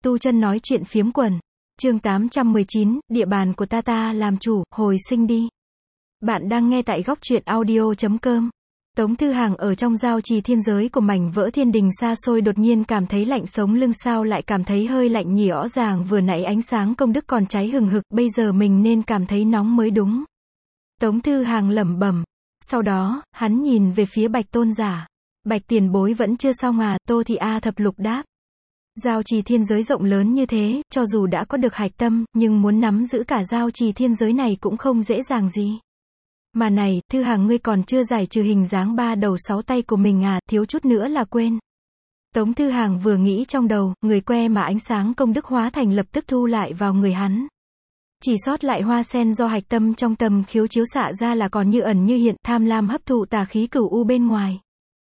tu chân nói chuyện phiếm quần. Chương 819, địa bàn của ta làm chủ, hồi sinh đi. Bạn đang nghe tại góc truyện audio.com. Tống Thư Hàng ở trong giao trì thiên giới của mảnh vỡ thiên đình xa xôi đột nhiên cảm thấy lạnh sống lưng, sao lại cảm thấy hơi lạnh nhỉ, rõ ràng vừa nãy ánh sáng công đức còn cháy hừng hực, bây giờ mình nên cảm thấy nóng mới đúng. Tống Thư Hàng lẩm bẩm. Sau đó, hắn nhìn về phía Bạch Tôn Giả. Bạch tiền bối vẫn chưa xong à? Tô Thị A Thập Lục đáp. Giao trì thiên giới rộng lớn như thế, cho dù đã có được hạch tâm, nhưng muốn nắm giữ cả giao trì thiên giới này cũng không dễ dàng gì. Mà này, Thư Hàng ngươi còn chưa giải trừ hình dáng 3 đầu 6 tay của mình à, thiếu chút nữa là quên. Tống Thư Hàng vừa nghĩ trong đầu, người que mà ánh sáng công đức hóa thành lập tức thu lại vào người hắn. Chỉ sót lại hoa sen do hạch tâm trong tầm khiếu chiếu xạ ra là còn như ẩn như hiện, tham lam hấp thụ tà khí cửu u bên ngoài.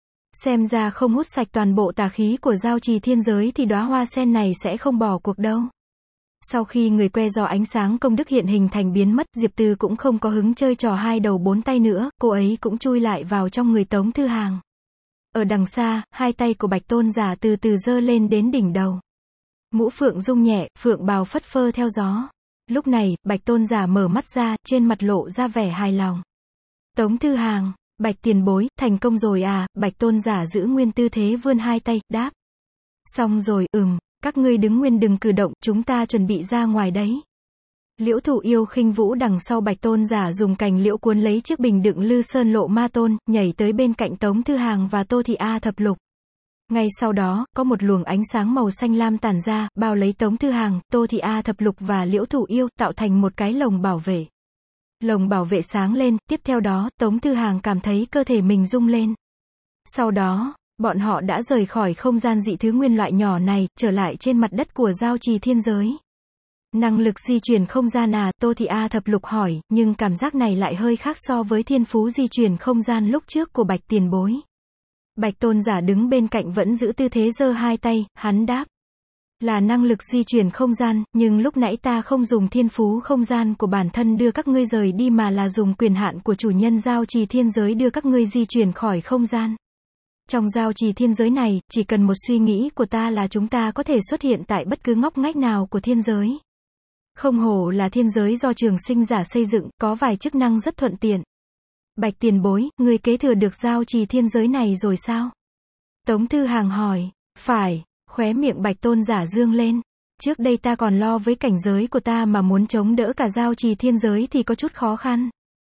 Xem ra không hút sạch toàn bộ tà khí của giao trì thiên giới thì đóa hoa sen này sẽ không bỏ cuộc đâu. Sau khi người que do ánh sáng công đức hiện hình thành biến mất, Diệp Từ cũng không có hứng chơi trò 2 đầu 4 tay nữa, cô ấy cũng chui lại vào trong người Tống Thư Hàng. Ở đằng xa, 2 tay của Bạch Tôn Giả từ từ giơ lên đến đỉnh đầu. Mũ phượng rung nhẹ, phượng bào phất phơ theo gió. Lúc này, Bạch Tôn Giả mở mắt ra, trên mặt lộ ra vẻ hài lòng. Tống Thư Hàng, Bạch tiền bối, thành công rồi à? Bạch Tôn Giả giữ nguyên tư thế vươn 2 tay, đáp. Xong rồi, các ngươi đứng nguyên đừng cử động, chúng ta chuẩn bị ra ngoài đấy. Liễu Thủ Yêu khinh vũ đằng sau Bạch Tôn Giả dùng cành liễu cuốn lấy chiếc bình đựng Lư Sơn Lộ Ma Tôn, nhảy tới bên cạnh Tống Thư Hàng và Tô Thị A Thập Lục. Ngay sau đó, có một luồng ánh sáng màu xanh lam tản ra, bao lấy Tống Thư Hàng, Tô Thị A Thập Lục và Liễu Thủ Yêu, tạo thành một cái lồng bảo vệ. Lồng bảo vệ sáng lên, tiếp theo đó, Tống Thư Hàng cảm thấy cơ thể mình rung lên. Sau đó, bọn họ đã rời khỏi không gian dị thứ nguyên loại nhỏ này, trở lại trên mặt đất của giao trì thiên giới. Năng lực di chuyển không gian à? Tô Thị A Thập Lục hỏi, nhưng cảm giác này lại hơi khác so với thiên phú di chuyển không gian lúc trước của Bạch tiền bối. Bạch Tôn Giả đứng bên cạnh vẫn giữ tư thế giơ 2 tay, hắn đáp. Là năng lực di chuyển không gian, nhưng lúc nãy ta không dùng thiên phú không gian của bản thân đưa các ngươi rời đi mà là dùng quyền hạn của chủ nhân giao trì thiên giới đưa các ngươi di chuyển khỏi không gian. Trong giao trì thiên giới này, chỉ cần một suy nghĩ của ta là chúng ta có thể xuất hiện tại bất cứ ngóc ngách nào của thiên giới. Không hổ là thiên giới do trường sinh giả xây dựng, có vài chức năng rất thuận tiện. Bạch tiền bối, ngươi kế thừa được giao trì thiên giới này rồi sao? Tống Thư Hàng hỏi. Phải, khóe miệng Bạch Tôn Giả dương lên. Trước đây ta còn lo với cảnh giới của ta mà muốn chống đỡ cả giao trì thiên giới thì có chút khó khăn.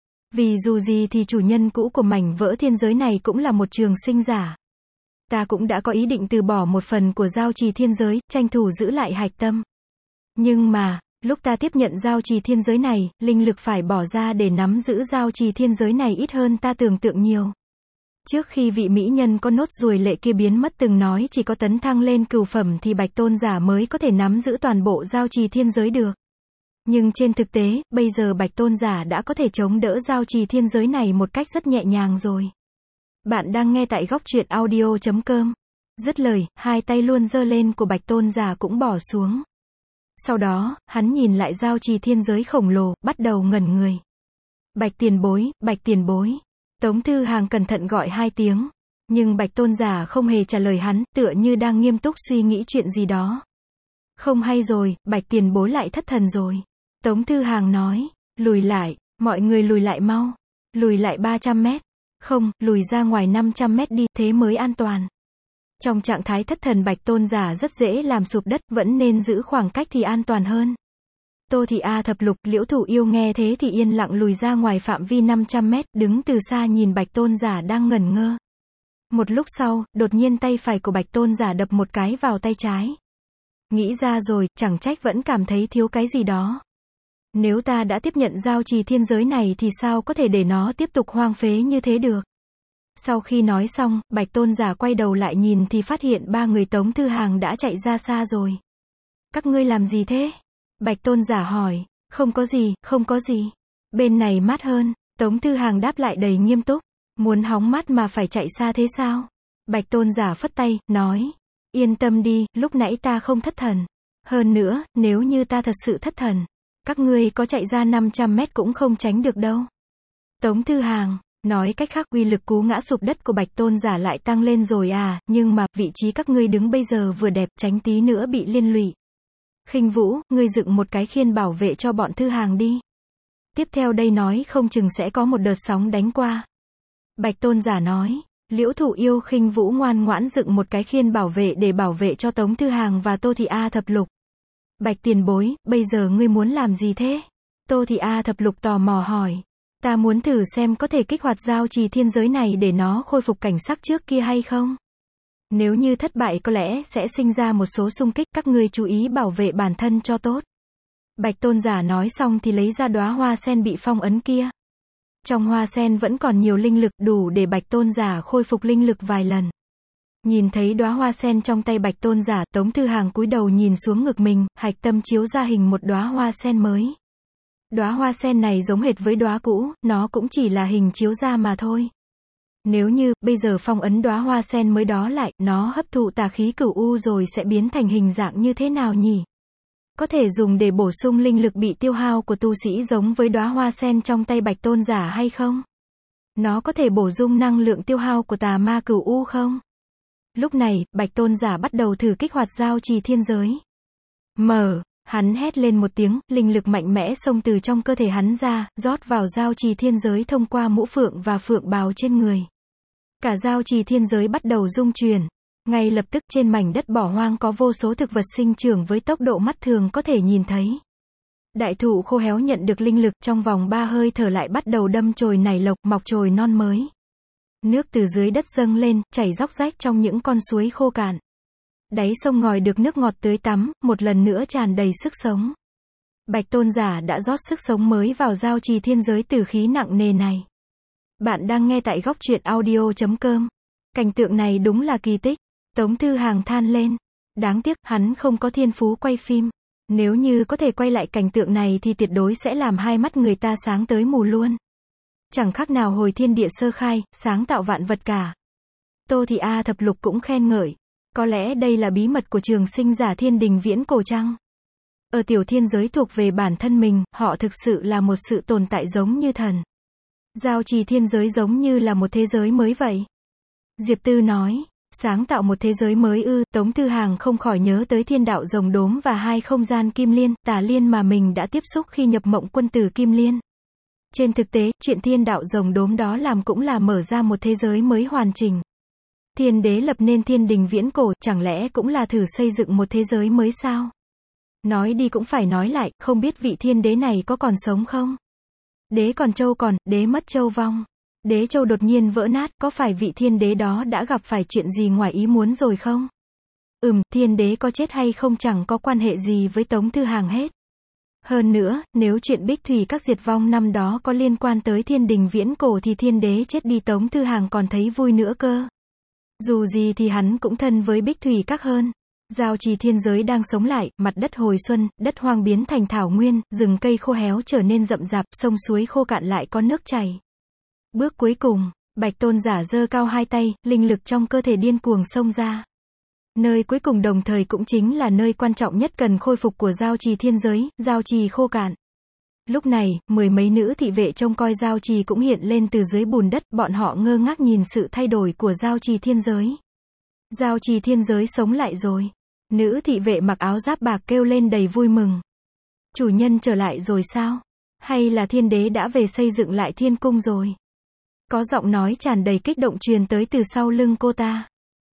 Vì dù gì thì chủ nhân cũ của mảnh vỡ thiên giới này cũng là một trường sinh giả. Ta cũng đã có ý định từ bỏ một phần của giao trì thiên giới, tranh thủ giữ lại hạch tâm. Nhưng mà, lúc ta tiếp nhận giao trì thiên giới này, linh lực phải bỏ ra để nắm giữ giao trì thiên giới này ít hơn ta tưởng tượng nhiều. Trước khi vị mỹ nhân có nốt ruồi lệ kia biến mất từng nói chỉ có tấn thăng lên cửu phẩm thì Bạch Tôn Giả mới có thể nắm giữ toàn bộ giao trì thiên giới được. Nhưng trên thực tế, bây giờ Bạch Tôn Giả đã có thể chống đỡ giao trì thiên giới này một cách rất nhẹ nhàng rồi. Bạn đang nghe tại góc truyện audio.com. Dứt lời, 2 tay luôn giơ lên của Bạch Tôn Giả cũng bỏ xuống. Sau đó, hắn nhìn lại giao trì thiên giới khổng lồ, bắt đầu ngẩn người. Bạch tiền bối, Bạch tiền bối. Tống Thư Hàng cẩn thận gọi 2 tiếng. Nhưng Bạch Tôn Giả không hề trả lời hắn, tựa như đang nghiêm túc suy nghĩ chuyện gì đó. Không hay rồi, Bạch tiền bối lại thất thần rồi. Tống Thư Hàng nói, lùi lại, mọi người lùi lại mau. Lùi lại 300 mét. Không, lùi ra ngoài 500 mét đi, thế mới an toàn. Trong trạng thái thất thần Bạch Tôn Giả rất dễ làm sụp đất, vẫn nên giữ khoảng cách thì an toàn hơn. Tô Thị A Thập Lục, Liễu Thủ Yêu nghe thế thì yên lặng lùi ra ngoài phạm vi 500 mét, đứng từ xa nhìn Bạch Tôn Giả đang ngẩn ngơ. Một lúc sau, đột nhiên tay phải của Bạch Tôn Giả đập một cái vào tay trái. Nghĩ ra rồi, chẳng trách vẫn cảm thấy thiếu cái gì đó. Nếu ta đã tiếp nhận giao trì thiên giới này thì sao có thể để nó tiếp tục hoang phế như thế được. Sau khi nói xong, Bạch Tôn Giả quay đầu lại nhìn thì phát hiện 3 người Tống Thư Hàng đã chạy ra xa rồi. Các ngươi làm gì thế? Bạch Tôn Giả hỏi. Không có gì, không có gì. Bên này mát hơn. Tống Thư Hàng đáp lại đầy nghiêm túc. Muốn hóng mát mà phải chạy xa thế sao? Bạch Tôn Giả phất tay, nói. Yên tâm đi, lúc nãy ta không thất thần. Hơn nữa, nếu như ta thật sự thất thần, các ngươi có chạy ra 500 mét cũng không tránh được đâu. Tống Thư Hàng. Nói cách khác, uy lực cú ngã sụp đất của Bạch Tôn Giả lại tăng lên rồi à, nhưng mà, vị trí các ngươi đứng bây giờ vừa đẹp, tránh tí nữa bị liên lụy. Khinh Vũ, ngươi dựng một cái khiên bảo vệ cho bọn Thư Hàng đi. Tiếp theo đây nói không chừng sẽ có một đợt sóng đánh qua. Bạch Tôn Giả nói. Liễu Thụ Yêu Khinh Vũ ngoan ngoãn dựng một cái khiên bảo vệ để bảo vệ cho Tống Thư Hàng và Tô Thị A Thập Lục. Bạch tiền bối, bây giờ ngươi muốn làm gì thế? Tô Thị A Thập Lục tò mò hỏi. Ta muốn thử xem có thể kích hoạt giao trì thiên giới này để nó khôi phục cảnh sắc trước kia hay không? Nếu như thất bại có lẽ sẽ sinh ra một số xung kích, các ngươi chú ý bảo vệ bản thân cho tốt. Bạch Tôn Giả nói xong thì lấy ra đóa hoa sen bị phong ấn kia. Trong hoa sen vẫn còn nhiều linh lực đủ để Bạch Tôn Giả khôi phục linh lực vài lần. Nhìn thấy đóa hoa sen trong tay Bạch Tôn Giả, Tống Thư Hàng cúi đầu nhìn xuống ngực mình, hạch tâm chiếu ra hình một đóa hoa sen mới. Đóa hoa sen này giống hệt với đóa cũ, nó cũng chỉ là hình chiếu ra mà thôi. Nếu như, bây giờ phong ấn đóa hoa sen mới đó lại, nó hấp thụ tà khí cửu u rồi sẽ biến thành hình dạng như thế nào nhỉ? Có thể dùng để bổ sung linh lực bị tiêu hao của tu sĩ giống với đóa hoa sen trong tay Bạch Tôn Giả hay không? Nó có thể bổ sung năng lượng tiêu hao của tà ma cửu u không? Lúc này, Bạch Tôn Giả bắt đầu thử kích hoạt giao trì thiên giới. Hắn hét lên một tiếng, linh lực mạnh mẽ xông từ trong cơ thể hắn ra, rót vào giao trì thiên giới thông qua mũ phượng và phượng bào trên người. Cả giao trì thiên giới bắt đầu rung chuyển. Ngay lập tức trên mảnh đất bỏ hoang có vô số thực vật sinh trưởng với tốc độ mắt thường có thể nhìn thấy. Đại thụ khô héo nhận được linh lực, trong vòng 3 hơi thở lại bắt đầu đâm chồi nảy lộc, mọc chồi non mới. Nước từ dưới đất dâng lên, chảy róc rách trong những con suối khô cạn. Đáy sông ngòi được nước ngọt tưới tắm, một lần nữa tràn đầy sức sống. Bạch Tôn Giả đã rót sức sống mới vào giao trì thiên giới tử khí nặng nề này. Bạn đang nghe tại góc truyện audio.com. Cảnh tượng này đúng là kỳ tích. Tống Thư Hàng than lên. Đáng tiếc, hắn không có thiên phú quay phim. Nếu như có thể quay lại cảnh tượng này thì tuyệt đối sẽ làm hai mắt người ta sáng tới mù luôn. Chẳng khác nào hồi thiên địa sơ khai, sáng tạo vạn vật cả. Tô Thị A Thập Lục cũng khen ngợi. Có lẽ đây là bí mật của trường sinh giả thiên đình viễn cổ chăng? Ở tiểu thiên giới thuộc về bản thân mình, họ thực sự là một sự tồn tại giống như thần. Giao trì thiên giới giống như là một thế giới mới vậy. Diệp Tư nói, sáng tạo một thế giới mới ư? Tống Thư Hàng không khỏi nhớ tới thiên đạo rồng đốm và hai không gian kim liên, tà liên mà mình đã tiếp xúc khi nhập mộng quân tử kim liên. Trên thực tế, chuyện thiên đạo rồng đốm đó làm cũng là mở ra một thế giới mới hoàn chỉnh. Thiên đế lập nên thiên đình viễn cổ, chẳng lẽ cũng là thử xây dựng một thế giới mới sao? Nói đi cũng phải nói lại, không biết vị thiên đế này có còn sống không? Đế còn châu còn, đế mất châu vong. Đế châu đột nhiên vỡ nát, có phải vị thiên đế đó đã gặp phải chuyện gì ngoài ý muốn rồi không? Thiên đế có chết hay không chẳng có quan hệ gì với Tống Thư Hàng hết. Hơn nữa, nếu chuyện Bích Thủy các diệt vong năm đó có liên quan tới thiên đình viễn cổ thì thiên đế chết đi Tống Thư Hàng còn thấy vui nữa cơ. Dù gì thì hắn cũng thân với Bích Thủy các hơn. Giao trì thiên giới đang sống lại, mặt đất hồi xuân, đất hoang biến thành thảo nguyên, rừng cây khô héo trở nên rậm rạp, sông suối khô cạn lại có nước chảy. Bước cuối cùng, Bạch Tôn Giả giơ cao hai tay, linh lực trong cơ thể điên cuồng xông ra. Nơi cuối cùng đồng thời cũng chính là nơi quan trọng nhất cần khôi phục của giao trì thiên giới, giao trì khô cạn. Lúc này, mười mấy nữ thị vệ trông coi giao trì cũng hiện lên từ dưới bùn đất, bọn họ ngơ ngác nhìn sự thay đổi của giao trì thiên giới. Giao trì thiên giới sống lại rồi. Nữ thị vệ mặc áo giáp bạc kêu lên đầy vui mừng. Chủ nhân trở lại rồi sao? Hay là thiên đế đã về xây dựng lại thiên cung rồi? Có giọng nói tràn đầy kích động truyền tới từ sau lưng cô ta.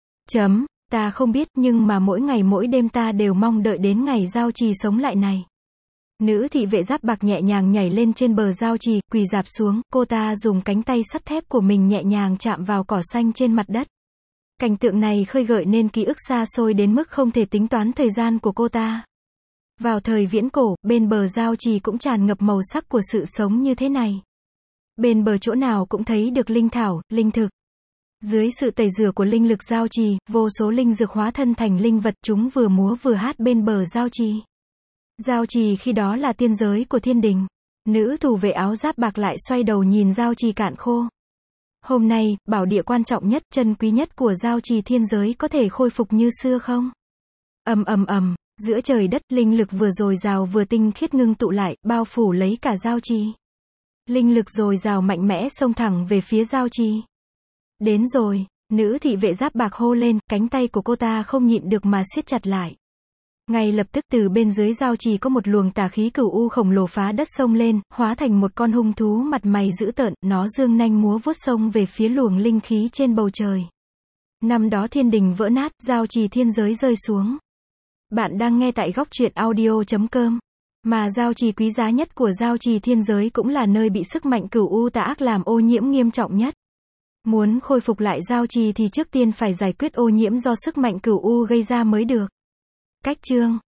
Ta không biết, nhưng mà mỗi ngày mỗi đêm ta đều mong đợi đến ngày giao trì sống lại này. Nữ thị vệ giáp bạc nhẹ nhàng nhảy lên trên bờ giao trì, quỳ rạp xuống, cô ta dùng cánh tay sắt thép của mình nhẹ nhàng chạm vào cỏ xanh trên mặt đất. Cảnh tượng này khơi gợi nên ký ức xa xôi đến mức không thể tính toán thời gian của cô ta. Vào thời viễn cổ, bên bờ giao trì cũng tràn ngập màu sắc của sự sống như thế này. Bên bờ chỗ nào cũng thấy được linh thảo, linh thực. Dưới sự tẩy rửa của linh lực giao trì, vô số linh dược hóa thân thành linh vật, chúng vừa múa vừa hát bên bờ giao trì. Giao trì khi đó là tiên giới của thiên đình. Nữ thủ vệ áo giáp bạc lại xoay đầu nhìn giao trì cạn khô. Hôm nay, bảo địa quan trọng nhất, chân quý nhất của giao trì thiên giới có thể khôi phục như xưa không? Giữa trời đất, linh lực vừa dồi dào vừa tinh khiết ngưng tụ lại, bao phủ lấy cả giao trì. Linh lực dồi dào mạnh mẽ xông thẳng về phía giao trì. Đến rồi, nữ thị vệ giáp bạc hô lên, cánh tay của cô ta không nhịn được mà siết chặt lại. Ngay lập tức từ bên dưới giao trì có một luồng tà khí cửu u khổng lồ phá đất sông lên, hóa thành một con hung thú mặt mày dữ tợn, nó giương nanh múa vuốt sông về phía luồng linh khí trên bầu trời. Năm đó thiên đình vỡ nát, giao trì thiên giới rơi xuống. Bạn đang nghe tại góc truyện audio.com. Mà giao trì quý giá nhất của giao trì thiên giới cũng là nơi bị sức mạnh cửu u tà ác làm ô nhiễm nghiêm trọng nhất. Muốn khôi phục lại giao trì thì trước tiên phải giải quyết ô nhiễm do sức mạnh cửu u gây ra mới được. Cách chương